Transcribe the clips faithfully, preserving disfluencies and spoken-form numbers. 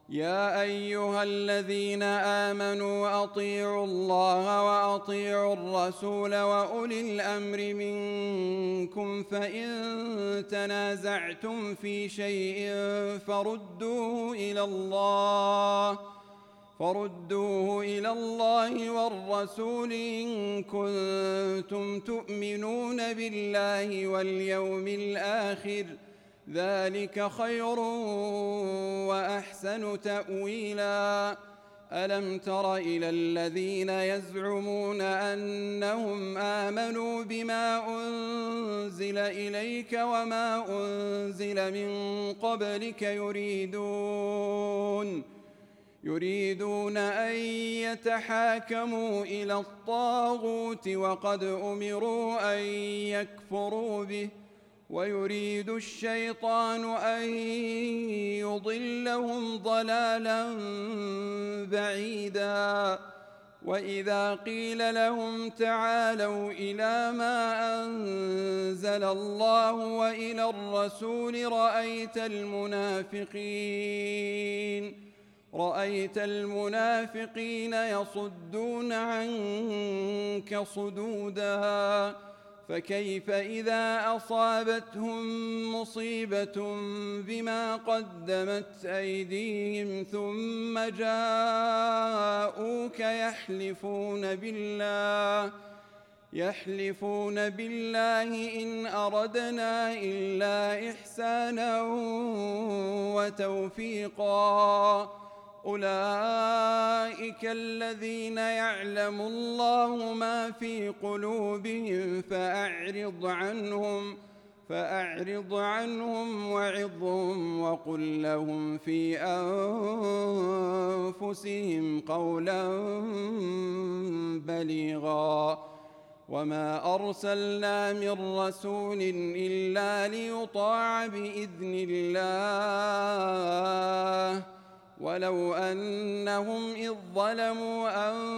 يا أيها الذين آمنوا أطيعوا الله وأطيعوا الرسول وأولي الأمر منكم فإن تنازعتم في شيء فردوه إلى الله فردوه إلى الله والرسول إن كنتم تؤمنون بالله واليوم الآخر ذلك خير وأحسن تأويلا. ألم تر إلى الذين يزعمون أنهم آمنوا بما أنزل إليك وما أنزل من قبلك يريدون يريدون أن يتحاكموا إلى الطاغوت وقد أمروا أن يكفروا به ويريد الشيطان أن يضلهم ضلالا بعيدا. وإذا قيل لهم تعالوا إلى ما أنزل الله وإلى الرسول رأيت المنافقين رأيت المنافقين يصدون عنك صدودا. فكيف إذا أصابتهم مصيبة بما قدمت أيديهم ثم جاءوك يحلفون بالله يحلفون بالله إن أردنا إلا إحسانا وتوفيقا أولئك الذين يعلم الله ما في قلوبهم فأعرض عنهم فأعرض عنهم وعظهم وقل لهم في أنفسهم قولا بليغا. وما أرسلنا من رسول إلا ليطاع بإذن الله ولو أنهم إذ ظلموا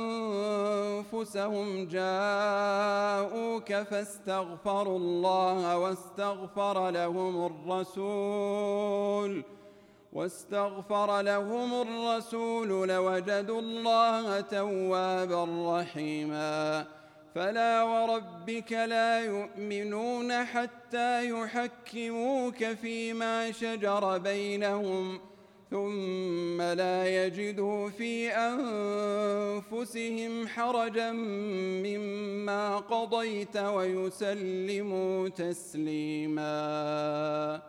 أنفسهم جاءوك فاستغفروا الله واستغفر لهم الرسول واستغفر لهم الرسول لوجدوا الله توابا رحيما. فلا وربك لا يؤمنون حتى يحكموك فيما شجر بينهم ثم لا يجدوا في أنفسهم حرجا مما قضيت ويسلموا تسليما.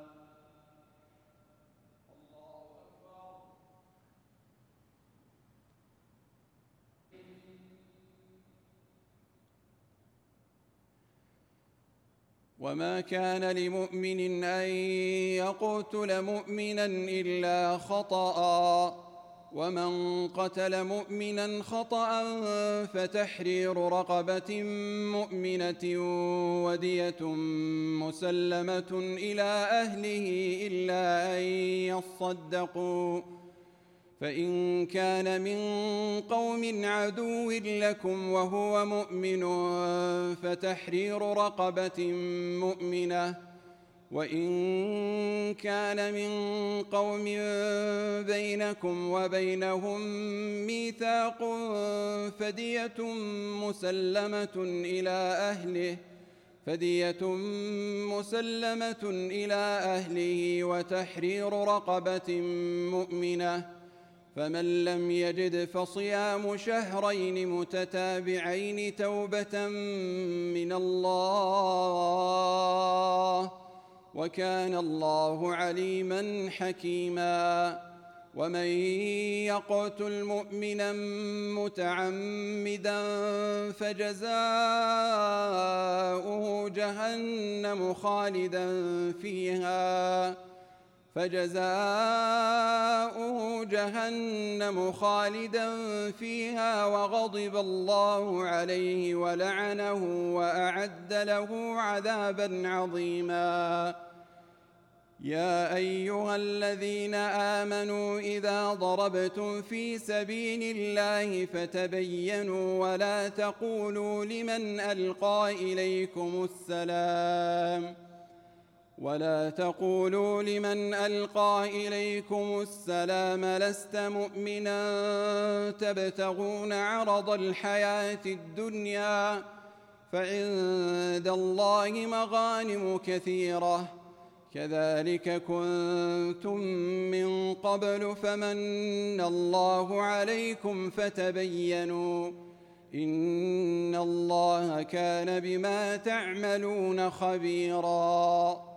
وما كان لمؤمن أن يقتل مؤمنا إلا خطأ ومن قتل مؤمنا خطأ فتحرير رقبة مؤمنة ودية مسلمة إلى أهله إلا أن يصدقوا فإن كان من قوم عدو لكم وهو مؤمن فتحرير رقبة مؤمنة وإن كان من قوم بينكم وبينهم ميثاق فدية مسلمة إلى أهله فدية مسلمة إلى أهله وتحرير رقبة مؤمنة فمن لم يجد فصيام شهرين متتابعين توبة من الله وكان الله عليما حكيما. ومن يقتل مؤمنا متعمدا فجزاؤه جهنم خالدا فيها فجزاؤه جهنم خالدا فيها وغضب الله عليه ولعنه وأعد له عذابا عظيما. يا أيها الذين آمنوا إذا ضربتم في سبيل الله فتبينوا ولا تقولوا لمن ألقى إليكم السلام ولا تقولوا لمن ألقى إليكم السلام لست مؤمنا تبتغون عرض الحياة الدنيا فعند الله مغانم كثيرة كذلك كنتم من قبل فمن الله عليكم فتبينوا إن الله كان بما تعملون خبيراً